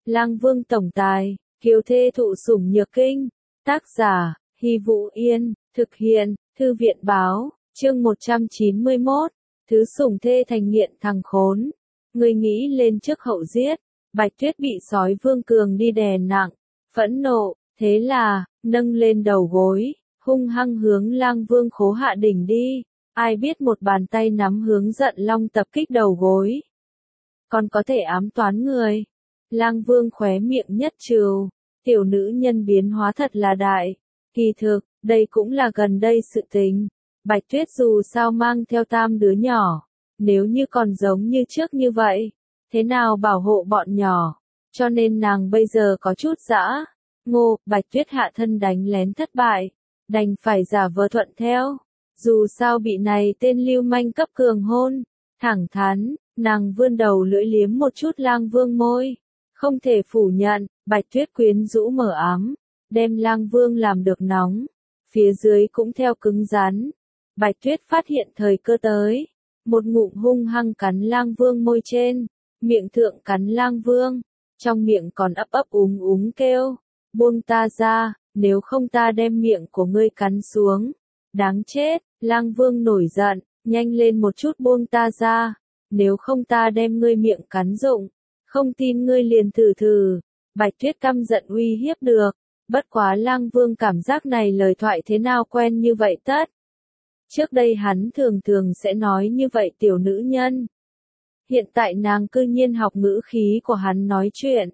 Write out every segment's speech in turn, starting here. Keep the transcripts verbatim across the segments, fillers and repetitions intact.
Lang Vương tổng tài, kiều thê thụ sủng nhược kinh. Tác giả, Hy Vũ Yên, thực hiện, Thư viện báo, chương một trăm chín mươi mốt, thứ sủng thê thành nghiện thằng khốn. Người nghĩ lên trước hậu giết, Bạch Tuyết bị sói Vương Cường đi đè nặng, phẫn nộ, thế là, nâng lên đầu gối, hung hăng hướng Lang Vương khố hạ đỉnh đi, ai biết một bàn tay nắm hướng giận long tập kích đầu gối. Còn có thể ám toán người. Lang Vương khóe miệng nhất trừ, tiểu nữ nhân biến hóa thật là đại. Kỳ thực, đây cũng là gần đây sự tình. Bạch Tuyết dù sao mang theo tam đứa nhỏ, nếu như còn giống như trước như vậy, thế nào bảo hộ bọn nhỏ, cho nên nàng bây giờ có chút dã. Ngô, Bạch Tuyết hạ thân đánh lén thất bại, đành phải giả vờ thuận theo, dù sao bị này tên lưu manh cấp cường hôn, thẳng thắn, nàng vươn đầu lưỡi liếm một chút Lang Vương môi, không thể phủ nhận, Bạch Tuyết quyến rũ mở ám, đem Lang Vương làm được nóng, phía dưới cũng theo cứng rắn. Bạch Tuyết phát hiện thời cơ tới, một ngụm hung hăng cắn Lang Vương môi trên, miệng thượng cắn Lang Vương, trong miệng còn ấp ấp úng úng kêu, buông ta ra, nếu không ta đem miệng của ngươi cắn xuống. Đáng chết, Lang Vương nổi giận, nhanh lên một chút buông ta ra, nếu không ta đem ngươi miệng cắn rụng, không tin ngươi liền thử thử. Bạch Tuyết căm giận uy hiếp được, bất quá Lang Vương cảm giác này lời thoại thế nào quen như vậy tất. Trước đây hắn thường thường sẽ nói như vậy tiểu nữ nhân. Hiện tại nàng cư nhiên học ngữ khí của hắn nói chuyện.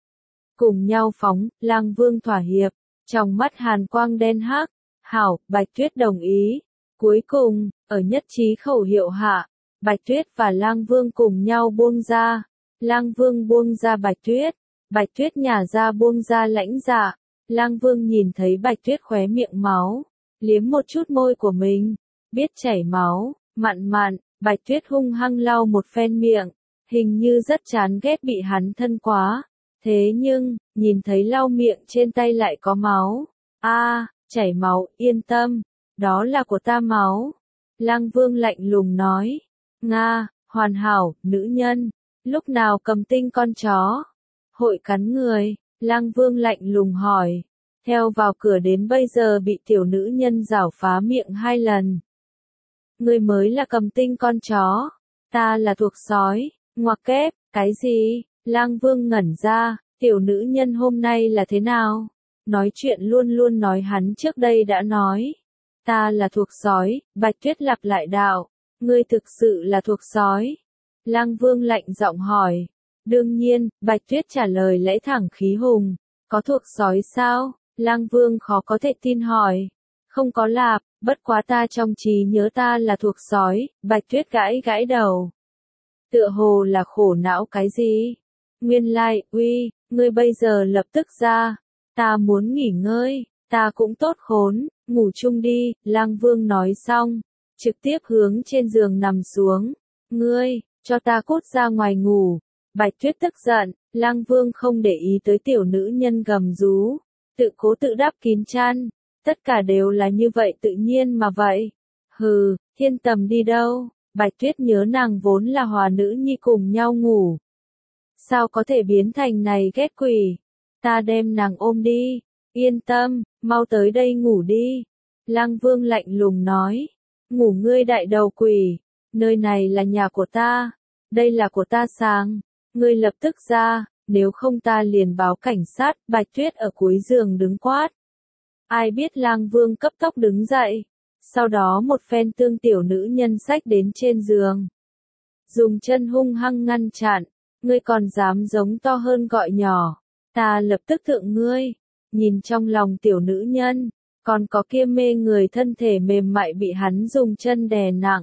Cùng nhau phóng, Lang Vương thỏa hiệp, trong mắt hàn quang đen hắc. Hảo, Bạch Tuyết đồng ý. Cuối cùng, ở nhất trí khẩu hiệu hạ, Bạch Tuyết và Lang Vương cùng nhau buông ra. Lang Vương buông ra Bạch Tuyết, Bạch Tuyết nhả ra buông ra lãnh dạ. Lang Vương nhìn thấy Bạch Tuyết khóe miệng máu, liếm một chút môi của mình, biết chảy máu, mặn mặn, Bạch Tuyết hung hăng lau một phen miệng, hình như rất chán ghét bị hắn thân quá. Thế nhưng, nhìn thấy lau miệng trên tay lại có máu. A, à, chảy máu, yên tâm, đó là của ta máu. Lang Vương lạnh lùng nói. Nga, hoàn hảo, nữ nhân, lúc nào cầm tinh con chó? Hội cắn người, Lang Vương lạnh lùng hỏi. Theo vào cửa đến bây giờ bị tiểu nữ nhân giảo phá miệng hai lần. Người mới là cầm tinh con chó, ta là thuộc sói, ngoặc kép, cái gì? Lang Vương ngẩn ra, tiểu nữ nhân hôm nay là thế nào? Nói chuyện luôn luôn nói hắn trước đây đã nói. Ta là thuộc sói, Bạch Tuyết lặp lại đạo. Ngươi thực sự là thuộc sói. Lang Vương lạnh giọng hỏi. Đương nhiên, Bạch Tuyết trả lời lẽ thẳng khí hùng. Có thuộc sói sao? Lang Vương khó có thể tin hỏi. Không có lạp, bất quá ta trong trí nhớ ta là thuộc sói. Bạch Tuyết gãi gãi đầu. Tựa hồ là khổ não cái gì? Nguyên lai, uy, ngươi bây giờ lập tức ra. Ta muốn nghỉ ngơi, ta cũng tốt khốn, ngủ chung đi. Lang Vương nói xong, trực tiếp hướng trên giường nằm xuống. Ngươi, cho ta cút ra ngoài ngủ. Bạch Tuyết tức giận, Lang Vương không để ý tới tiểu nữ nhân gầm rú, tự cố tự đắp kín chăn, tất cả đều là như vậy tự nhiên mà vậy. Hừ, Thiên Tầm đi đâu? Bạch Tuyết nhớ nàng vốn là hòa nữ nhi cùng nhau ngủ. Sao có thể biến thành này ghét quỷ? Ta đem nàng ôm đi, yên tâm, mau tới đây ngủ đi. Lang Vương lạnh lùng nói, ngủ ngươi đại đầu quỷ, nơi này là nhà của ta, đây là của ta sáng, ngươi lập tức ra, nếu không ta liền báo cảnh sát. Bạch Tuyết ở cuối giường đứng quát. Ai biết Lang Vương cấp tốc đứng dậy, sau đó một phen tương tiểu nữ nhân xách đến trên giường. Dùng chân hung hăng ngăn chặn, ngươi còn dám giống to hơn gọi nhỏ. Ta lập tức thượng ngươi, nhìn trong lòng tiểu nữ nhân, còn có kia mê người thân thể mềm mại bị hắn dùng chân đè nặng.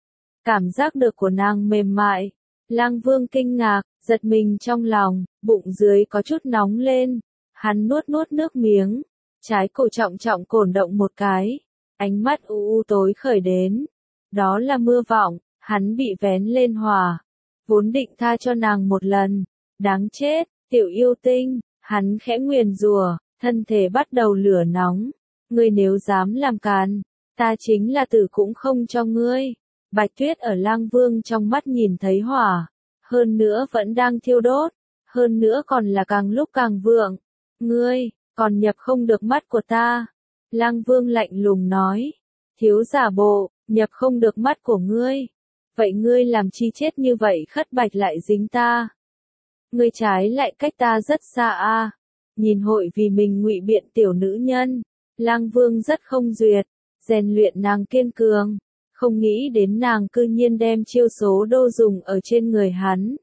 Cảm giác được của nàng mềm mại, Lang Vương kinh ngạc, giật mình trong lòng, bụng dưới có chút nóng lên, hắn nuốt nuốt nước miếng, trái cổ trọng trọng cổn động một cái, ánh mắt u u tối khởi đến. Đó là mưa vọng, hắn bị vén lên hỏa, vốn định tha cho nàng một lần, đáng chết. Tiểu yêu tinh, hắn khẽ nguyền rủa, thân thể bắt đầu lửa nóng. Ngươi nếu dám làm càn, ta chính là tử cũng không cho ngươi. Bạch Tuyết ở Lang Vương trong mắt nhìn thấy hỏa, hơn nữa vẫn đang thiêu đốt. hơn nữa còn là càng lúc càng vượng. Ngươi, còn nhập không được mắt của ta. Lang Vương lạnh lùng nói. Thiếu giả bộ, nhập không được mắt của ngươi. Vậy ngươi làm chi chết như vậy khất bạch lại dính ta. Ngươi trái lại cách ta rất xa a. Nhìn hội vì mình ngụy biện tiểu nữ nhân. Lang Vương rất không duyệt, rèn luyện nàng kiên cường. Không nghĩ đến nàng cư nhiên đem chiêu số đô dùng ở trên người hắn.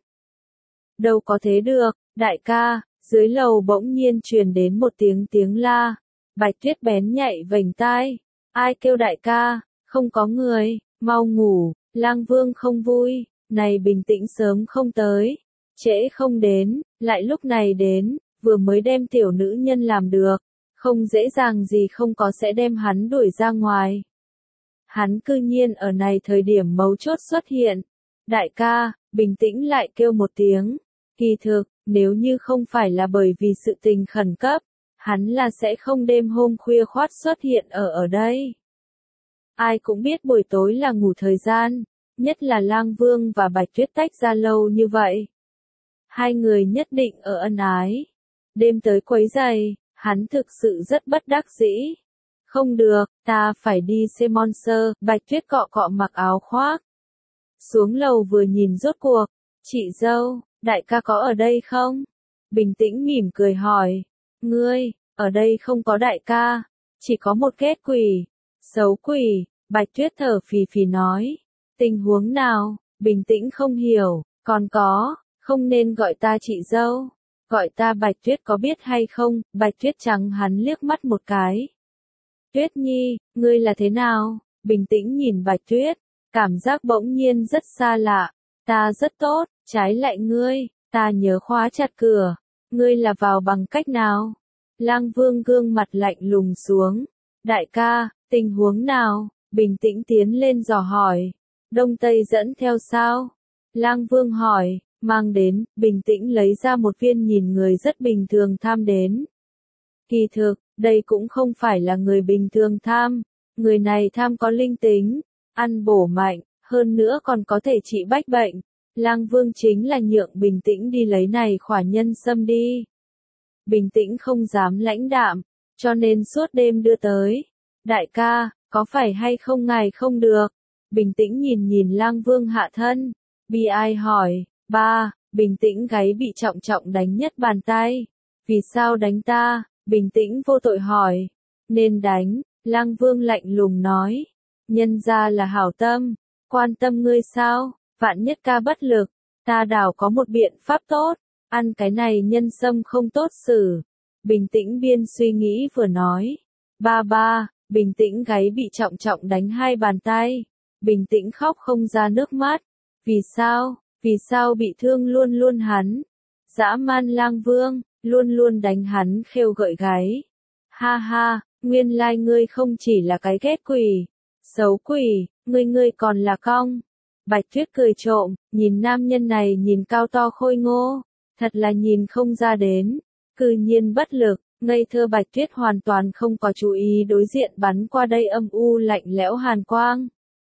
Đâu có thế được, đại ca, dưới lầu bỗng nhiên truyền đến một tiếng tiếng la. Bạch Tuyết bén nhạy vành tai. Ai kêu đại ca, không có người, mau ngủ. Lang Vương không vui, này bình tĩnh sớm không tới, trễ không đến, lại lúc này đến, vừa mới đem tiểu nữ nhân làm được, không dễ dàng gì không có sẽ đem hắn đuổi ra ngoài. Hắn cư nhiên ở này thời điểm mấu chốt xuất hiện. Đại ca, bình tĩnh lại kêu một tiếng. Kỳ thực, nếu như không phải là bởi vì sự tình khẩn cấp, hắn là sẽ không đêm hôm khuya khoát xuất hiện ở ở đây. Ai cũng biết buổi tối là ngủ thời gian, nhất là Lang Vương và Bạch Tuyết tách ra lâu như vậy. Hai người nhất định ở ân ái. Đêm tới quấy giày, hắn thực sự rất bất đắc dĩ. Không được, ta phải đi xem monster. Bạch Tuyết cọ cọ mặc áo khoác. Xuống lầu vừa nhìn rốt cuộc. Chị dâu, đại ca có ở đây không? Bình tĩnh mỉm cười hỏi. Ngươi, ở đây không có đại ca, chỉ có một ghét quỷ. Xấu quỷ, Bạch Tuyết thở phì phì nói. Tình huống nào, bình tĩnh không hiểu, còn có, không nên gọi ta chị dâu. Gọi ta Bạch Tuyết có biết hay không? Bạch Tuyết trắng hắn liếc mắt một cái. Tuyết Nhi, ngươi là thế nào? Bình tĩnh nhìn Bạch Tuyết, cảm giác bỗng nhiên rất xa lạ. Ta rất tốt, trái lại ngươi, ta nhớ khóa chặt cửa. Ngươi là vào bằng cách nào? Lang Vương gương mặt lạnh lùng xuống. Đại ca, tình huống nào? Bình tĩnh tiến lên dò hỏi. Đông Tây dẫn theo sao? Lang Vương hỏi, mang đến, bình tĩnh lấy ra một viên nhìn người rất bình thường tham đến. Kỳ thực, đây cũng không phải là người bình thường tham. Người này tham có linh tính, ăn bổ mạnh, hơn nữa còn có thể trị bách bệnh. Lang Vương chính là nhượng bình tĩnh đi lấy này khỏa nhân sâm đi. Bình tĩnh không dám lãnh đạm, cho nên suốt đêm đưa tới. Đại ca, có phải hay không ngài không được? Bình tĩnh nhìn nhìn Lang Vương hạ thân. Bi ai hỏi, ba, bình tĩnh gáy bị trọng trọng đánh nhất bàn tay. Vì sao đánh ta? Bình tĩnh vô tội hỏi. Nên đánh, Lang Vương lạnh lùng nói. Nhân ra là hảo tâm, quan tâm ngươi sao? Vạn nhất ca bất lực, ta đảo có một biện pháp tốt. Ăn cái này nhân sâm không tốt xử. Bình tĩnh biên suy nghĩ vừa nói. Ba ba, bình tĩnh gáy bị trọng trọng đánh hai bàn tay. Bình tĩnh khóc không ra nước mắt. Vì sao, vì sao bị thương luôn luôn hắn? Dã man Lang Vương, luôn luôn đánh hắn khêu gợi gáy. Ha ha, nguyên lai ngươi không chỉ là cái ghét quỷ. Xấu quỷ, ngươi ngươi còn là cong. Bạch Tuyết cười trộm, nhìn nam nhân này nhìn cao to khôi ngô. Thật là nhìn không ra đến. Cư nhiên bất lực, ngây thơ Bạch Tuyết hoàn toàn không có chú ý đối diện bắn qua đây âm u lạnh lẽo hàn quang.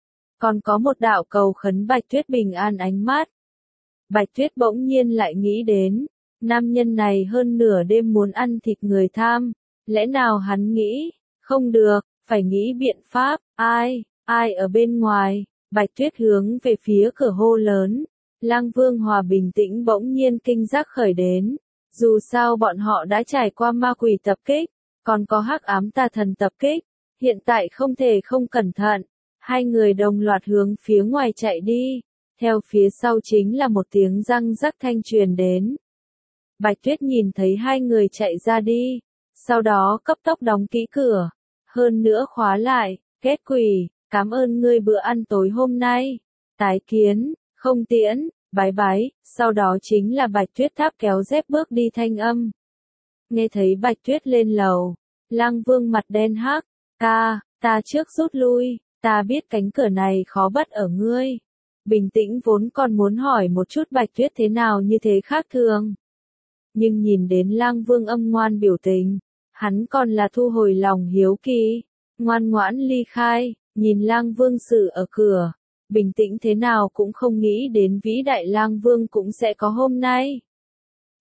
Còn có một đạo cầu khấn Bạch Tuyết bình an ánh mắt. Bạch Tuyết bỗng nhiên lại nghĩ đến, nam nhân này hơn nửa đêm muốn ăn thịt người tham, lẽ nào hắn nghĩ, không được, phải nghĩ biện pháp, ai, ai ở bên ngoài, Bạch Tuyết hướng về phía cửa hô lớn. Lang Vương Hòa bình tĩnh bỗng nhiên kinh giác khởi đến, dù sao bọn họ đã trải qua ma quỷ tập kích, còn có hắc ám tà thần tập kích, hiện tại không thể không cẩn thận. Hai người đồng loạt hướng phía ngoài chạy đi, theo phía sau chính là một tiếng răng rắc thanh truyền đến. Bạch Tuyết nhìn thấy hai người chạy ra đi, sau đó cấp tốc đóng kỹ cửa, hơn nữa khóa lại, ghét quỷ, cảm ơn ngươi bữa ăn tối hôm nay, tái kiến, không tiễn, bái bái, sau đó chính là Bạch Tuyết tháp kéo dép bước đi thanh âm. Nghe thấy Bạch Tuyết lên lầu, Lang Vương mặt đen hắc, ca, ta trước rút lui. Ta biết cánh cửa này khó bắt ở ngươi. Bình tĩnh vốn còn muốn hỏi một chút Bạch Tuyết thế nào như thế khác thường. Nhưng nhìn đến Lang Vương âm ngoan biểu tình, hắn còn là thu hồi lòng hiếu kỳ, ngoan ngoãn ly khai, nhìn Lang Vương xử ở cửa. Bình tĩnh thế nào cũng không nghĩ đến vĩ đại Lang Vương cũng sẽ có hôm nay.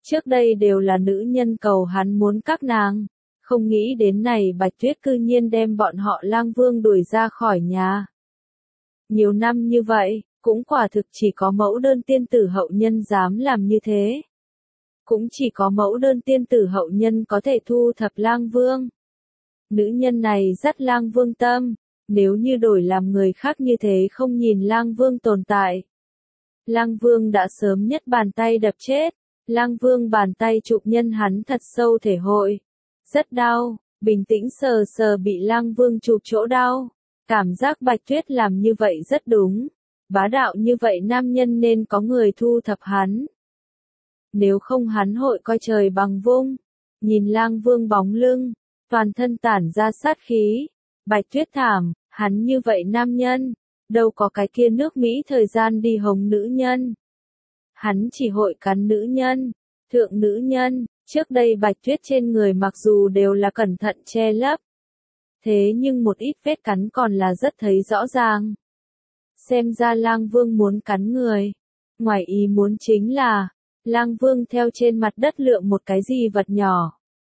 Trước đây đều là nữ nhân cầu hắn muốn các nàng. Không nghĩ đến này Bạch Tuyết cư nhiên đem bọn họ Lang Vương đuổi ra khỏi nhà. Nhiều năm như vậy, cũng quả thực chỉ có mẫu đơn tiên tử hậu nhân dám làm như thế. Cũng chỉ có mẫu đơn tiên tử hậu nhân có thể thu thập Lang Vương. Nữ nhân này rất Lang Vương tâm, nếu như đổi làm người khác như thế không nhìn Lang Vương tồn tại. Lang Vương đã sớm nhất bàn tay đập chết, Lang Vương bàn tay chụp nhân hắn thật sâu thể hội. Rất đau, bình tĩnh sờ sờ bị Lang Vương chụp chỗ đau. Cảm giác Bạch Tuyết làm như vậy rất đúng. Bá đạo như vậy nam nhân nên có người thu thập hắn. Nếu không hắn hội coi trời bằng vung. Nhìn Lang Vương bóng lưng, toàn thân tản ra sát khí. Bạch Tuyết thảm, hắn như vậy nam nhân, đâu có cái kia nước Mỹ thời gian đi hống nữ nhân. Hắn chỉ hội cắn nữ nhân, thượng nữ nhân, trước đây Bạch Tuyết trên người mặc dù đều là cẩn thận che lấp. Thế nhưng một ít vết cắn còn là rất thấy rõ ràng. Xem ra Lang Vương muốn cắn người. Ngoài ý muốn chính là, Lang Vương theo trên mặt đất lượm một cái gì vật nhỏ.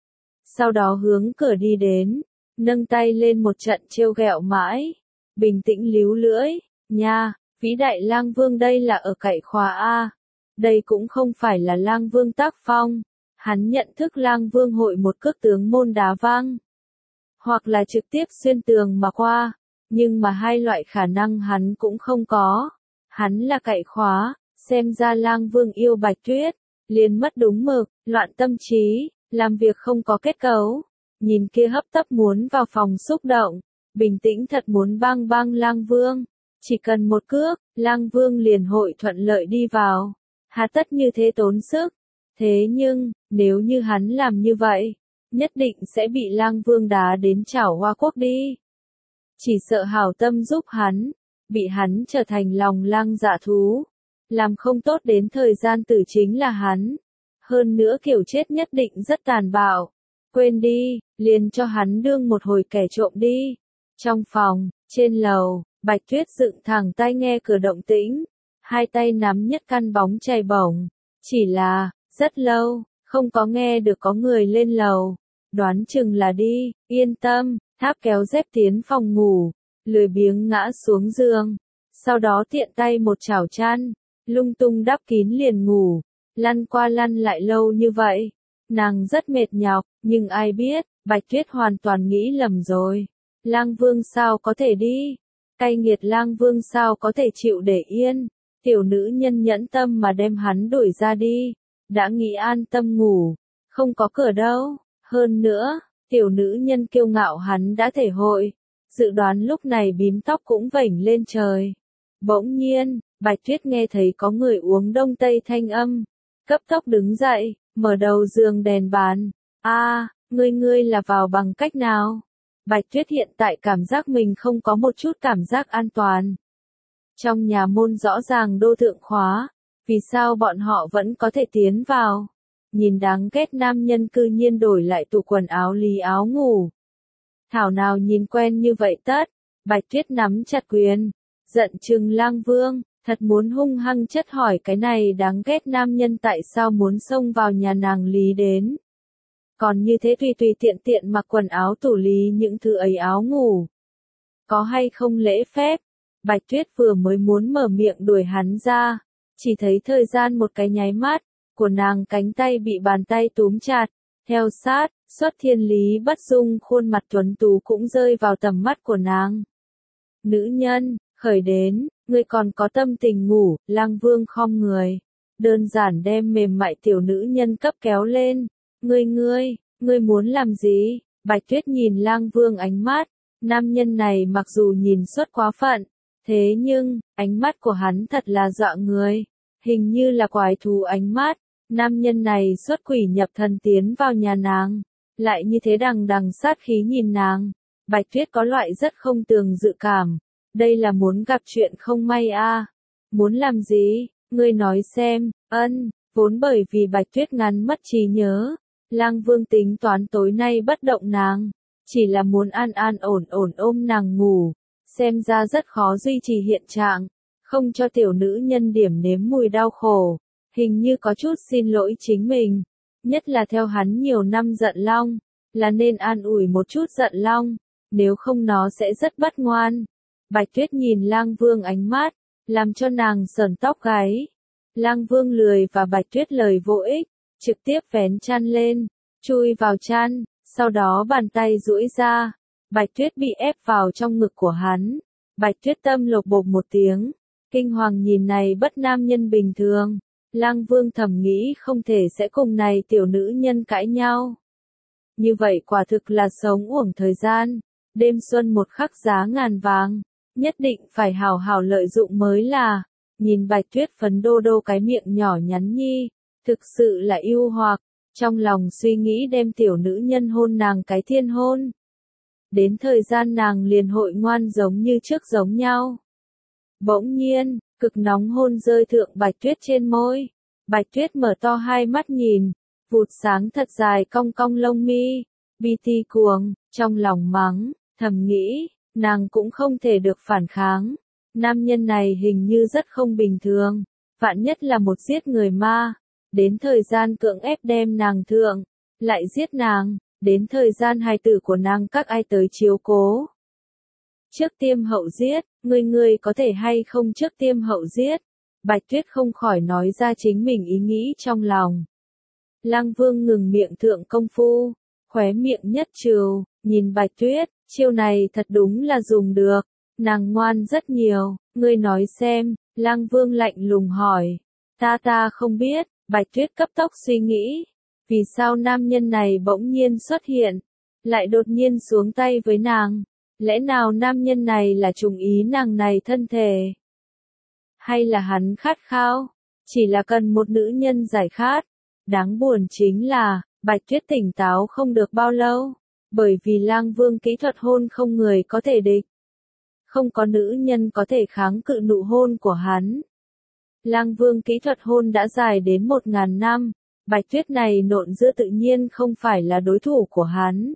Sau đó hướng cửa đi đến, nâng tay lên một trận trêu ghẹo mãi. Bình tĩnh líu lưỡi, nha, vĩ đại Lang Vương đây là ở cậy khóa A. Đây cũng không phải là Lang Vương tác phong. Hắn nhận thức Lang Vương hội một cước tướng môn đá văng. Hoặc là trực tiếp xuyên tường mà qua. Nhưng mà hai loại khả năng hắn cũng không có. Hắn là cậy khóa, xem ra Lang Vương yêu Bạch Tuyết. Liền mất đúng mực, loạn tâm trí, làm việc không có kết cấu. Nhìn kia hấp tấp muốn vào phòng xúc động. Bình tĩnh thật muốn băng băng Lang Vương. Chỉ cần một cước, Lang Vương liền hội thuận lợi đi vào. Hà tất như thế tốn sức. Thế nhưng, nếu như hắn làm như vậy, nhất định sẽ bị Lang Vương đá đến chảo Hoa Quốc đi. Chỉ sợ hảo tâm giúp hắn, bị hắn trở thành lòng lang dạ thú. Làm không tốt đến thời gian tử chính là hắn. Hơn nữa kiểu chết nhất định rất tàn bạo. Quên đi, liền cho hắn đương một hồi kẻ trộm đi. Trong phòng, trên lầu, Bạch Tuyết dựng thẳng tai nghe cửa động tĩnh. Hai tay nắm nhất căn bóng chày bổng. Chỉ là, rất lâu, không có nghe được có người lên lầu. Đoán chừng là đi, yên tâm, tháp kéo dép tiến phòng ngủ. Lười biếng ngã xuống giường. Sau đó tiện tay một chảo chăn. Lung tung đắp kín liền ngủ. Lăn qua lăn lại lâu như vậy. Nàng rất mệt nhọc, nhưng ai biết, Bạch Tuyết hoàn toàn nghĩ lầm rồi. Lang Vương sao có thể đi? Cay nghiệt Lang Vương sao có thể chịu để yên? Tiểu nữ nhân nhẫn tâm mà đem hắn đuổi ra đi. Đã nghĩ an tâm ngủ. Không có cửa đâu. Hơn nữa, tiểu nữ nhân kiêu ngạo hắn đã thể hội. Dự đoán lúc này bím tóc cũng vểnh lên trời. Bỗng nhiên, Bạch Tuyết nghe thấy có người uống đông tây thanh âm. Cấp tốc đứng dậy, mở đầu giường đèn bàn. A, à, ngươi ngươi là vào bằng cách nào? Bạch Tuyết hiện tại cảm giác mình không có một chút cảm giác an toàn. Trong nhà môn rõ ràng đô thượng khóa, vì sao bọn họ vẫn có thể tiến vào? Nhìn đáng ghét nam nhân cư nhiên đổi lại tủ quần áo lý áo ngủ. Thảo nào nhìn quen như vậy tất, Bạch Tuyết nắm chặt quyền, giận chừng Lang Vương, thật muốn hung hăng chất hỏi cái này đáng ghét nam nhân tại sao muốn xông vào nhà nàng lý đến. Còn như thế tùy tùy tiện tiện mặc quần áo tủ lý những thứ ấy áo ngủ. Có hay không lễ phép? Bạch Tuyết vừa mới muốn mở miệng đuổi hắn ra, chỉ thấy thời gian một cái nháy mắt, của nàng cánh tay bị bàn tay túm chặt, theo sát, xuất thiên lý bất dung khuôn mặt tuấn tú cũng rơi vào tầm mắt của nàng. Nữ nhân, khởi đến, ngươi còn có tâm tình ngủ, Lang Vương khom người, đơn giản đem mềm mại tiểu nữ nhân cấp kéo lên. Ngươi ngươi, ngươi muốn làm gì? Bạch Tuyết nhìn Lang Vương ánh mắt, nam nhân này mặc dù nhìn xuất quá phận, thế nhưng, ánh mắt của hắn thật là dọa người, hình như là quái thú ánh mắt. Nam nhân này xuất quỷ nhập thần tiến vào nhà nàng, lại như thế đằng đằng sát khí nhìn nàng. Bạch Tuyết có loại rất không tường dự cảm, đây là muốn gặp chuyện không may a. À. Muốn làm gì? Ngươi nói xem. Ân, vốn bởi vì Bạch Tuyết ngắn mất trí nhớ, Lang Vương tính toán tối nay bất động nàng, chỉ là muốn an an ổn ổn ôm nàng ngủ, xem ra rất khó duy trì hiện trạng, không cho tiểu nữ nhân điểm nếm mùi đau khổ. hình như có chút xin lỗi chính mình, nhất là theo hắn nhiều năm giận long, là nên an ủi một chút giận long, nếu không nó sẽ rất bất ngoan. Bạch Tuyết nhìn Lang Vương ánh mắt, làm cho nàng sởn tóc gáy. Lang Vương lười và Bạch Tuyết lời vô ích, trực tiếp vén chăn lên, chui vào chăn, sau đó bàn tay duỗi ra, Bạch Tuyết bị ép vào trong ngực của hắn. Bạch Tuyết tâm lột bột một tiếng, kinh hoàng nhìn này bất nam nhân bình thường. Lang Vương thầm nghĩ không thể sẽ cùng này tiểu nữ nhân cãi nhau. Như vậy quả thực là sống uổng thời gian, đêm xuân một khắc giá ngàn vàng, nhất định phải hào hào lợi dụng mới là. Nhìn Bạch Tuyết phấn đô đô cái miệng nhỏ nhắn nhi, thực sự là yêu hoặc, trong lòng suy nghĩ đem tiểu nữ nhân hôn nàng cái thiên hôn. Đến thời gian nàng liền hội ngoan giống như trước giống nhau. Bỗng nhiên, cực nóng hôn rơi thượng Bạch Tuyết trên môi. Bạch Tuyết mở to hai mắt nhìn, vụt sáng thật dài cong cong lông mi, bi ti cuồng, trong lòng mắng, thầm nghĩ, nàng cũng không thể được phản kháng. Nam nhân này hình như rất không bình thường, vạn nhất là một giết người ma, đến thời gian cưỡng ép đem nàng thượng, lại giết nàng, đến thời gian hài tử của nàng các ai tới chiếu cố. Trước tiêm hậu giết, người người có thể hay không trước tiêm hậu giết? Bạch Tuyết không khỏi nói ra chính mình ý nghĩ trong lòng. Lang Vương ngừng miệng thượng công phu, khóe miệng nhất trừ, nhìn Bạch Tuyết, chiêu này thật đúng là dùng được, nàng ngoan rất nhiều, ngươi nói xem. Lang Vương lạnh lùng hỏi. Ta ta không biết. Bạch Tuyết cấp tốc suy nghĩ, vì sao nam nhân này bỗng nhiên xuất hiện, lại đột nhiên xuống tay với nàng, lẽ nào nam nhân này là trùng ý nàng này thân thể? Hay là hắn khát khao, chỉ là cần một nữ nhân giải khát? Đáng buồn chính là, Bạch Tuyết tỉnh táo không được bao lâu, bởi vì Lang Vương kỹ thuật hôn không người có thể địch. Không có nữ nhân có thể kháng cự nụ hôn của hắn. Lang Vương kỹ thuật hôn đã dài đến một ngàn năm, Bạch Tuyết này nộn giữa tự nhiên không phải là đối thủ của hắn.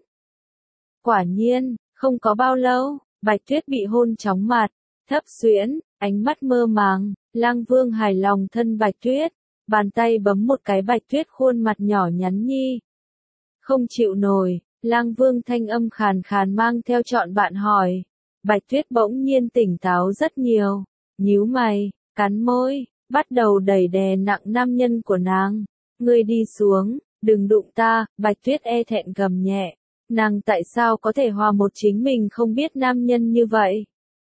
Quả nhiên, không có bao lâu, Bạch Tuyết bị hôn chóng mặt, thấp xuyễn, ánh mắt mơ màng, Lang Vương hài lòng thân Bạch Tuyết, bàn tay bấm một cái Bạch Tuyết khuôn mặt nhỏ nhắn nhi. Không chịu nổi, Lang Vương thanh âm khàn khàn mang theo trọn bạn hỏi. Bạch Tuyết bỗng nhiên tỉnh táo rất nhiều, nhíu mày, cắn môi, bắt đầu đẩy đè nặng nam nhân của nàng. Ngươi đi xuống, đừng đụng ta. Bạch Tuyết e thẹn gầm nhẹ. Nàng tại sao có thể hòa một chính mình không biết nam nhân như vậy?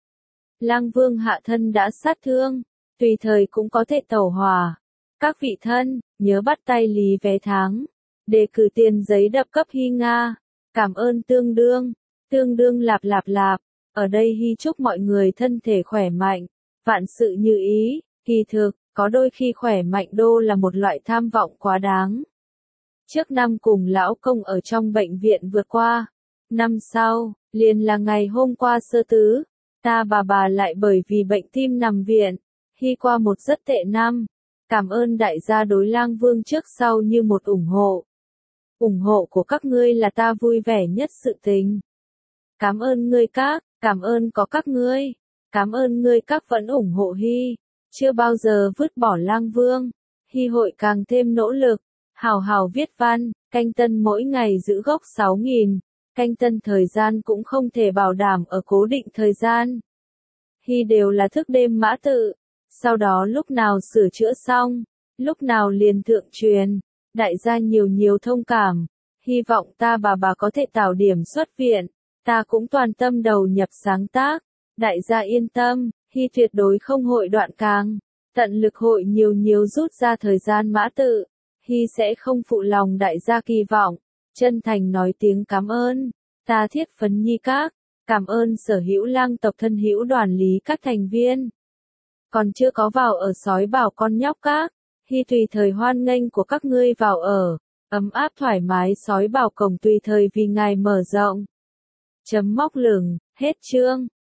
Lang Vương hạ thân đã sát thương, tùy thời cũng có thể tẩu hỏa. Các vị thân, nhớ bắt tay Lý vé tháng, đề cử tiền giấy đập cấp Hy Nga. Cảm ơn tương đương, tương đương lạp lạp lạp. Ở đây Hy chúc mọi người thân thể khỏe mạnh, vạn sự như ý. Kỳ thực, có đôi khi khỏe mạnh đô là một loại tham vọng quá đáng. Trước năm cùng lão công ở trong bệnh viện vượt qua. Năm sau, liền là ngày hôm qua sơ tứ, ta bà bà lại bởi vì bệnh tim nằm viện. Hy qua một rất tệ năm. Cảm ơn đại gia đối Lang Vương trước sau như một ủng hộ. Ủng hộ của các ngươi là ta vui vẻ nhất sự tình. Cảm ơn ngươi các, cảm ơn có các ngươi. Cảm ơn ngươi các vẫn ủng hộ Hy. Chưa bao giờ vứt bỏ Lang Vương, Hy hội càng thêm nỗ lực, hào hào viết văn, canh tân mỗi ngày giữ gốc sáu nghìn, canh tân thời gian cũng không thể bảo đảm ở cố định thời gian. Hy đều là thức đêm mã tự, sau đó lúc nào sửa chữa xong, lúc nào liền thượng truyền, đại gia nhiều nhiều thông cảm, hy vọng ta bà bà có thể tạo điểm xuất viện, ta cũng toàn tâm đầu nhập sáng tác, đại gia yên tâm. Hy tuyệt đối không hội đoạn càng, tận lực hội nhiều nhiều rút ra thời gian mã tự. Hy sẽ không phụ lòng đại gia kỳ vọng, chân thành nói tiếng cảm ơn. Ta thiết phấn nhi các, cảm ơn sở hữu Lang tộc thân hữu đoàn lý các thành viên. Còn chưa có vào ở sói bảo con nhóc các, Hy tùy thời hoan nghênh của các ngươi vào ở, ấm áp thoải mái sói bảo cổng tùy thời vì ngài mở rộng. Chấm móc lửng, hết chương.